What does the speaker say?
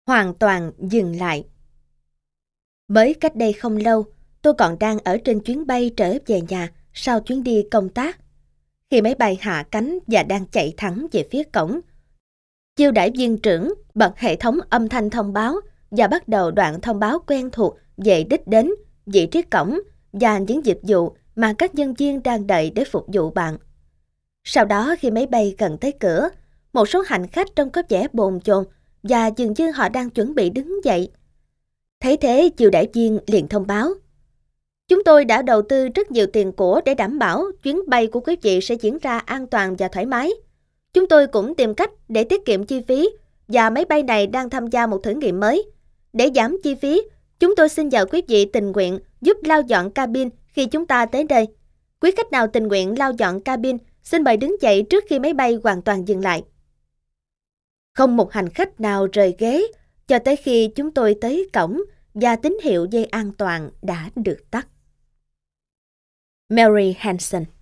Hoàn toàn dừng lại. Mới cách đây không lâu, tôi còn đang ở trên chuyến bay trở về nhà sau chuyến đi công tác. Khi máy bay hạ cánh và đang chạy thẳng về phía cổng, chiêu đãi viên trưởng bật hệ thống âm thanh thông báo và bắt đầu đoạn thông báo quen thuộc về đích đến, vị trí cổng và những dịch vụ mà các nhân viên đang đợi để phục vụ bạn. Sau đó khi máy bay gần tới cửa, một số hành khách trông có vẻ bồn chồn và dường như họ đang chuẩn bị đứng dậy. Thấy thế, chiêu đãi viên liền thông báo: "Chúng tôi đã đầu tư rất nhiều tiền của để đảm bảo chuyến bay của quý vị sẽ diễn ra an toàn và thoải mái. Chúng tôi cũng tìm cách để tiết kiệm chi phí và máy bay này đang tham gia một thử nghiệm mới. Để giảm chi phí, chúng tôi xin nhờ quý vị tình nguyện giúp lau dọn cabin khi chúng ta tới đây. Quý khách nào tình nguyện lau dọn cabin, xin mời đứng dậy trước khi máy bay hoàn toàn dừng lại." Không một hành khách nào rời ghế cho tới khi chúng tôi tới cổng và tín hiệu dây an toàn đã được tắt. Mary Hansen.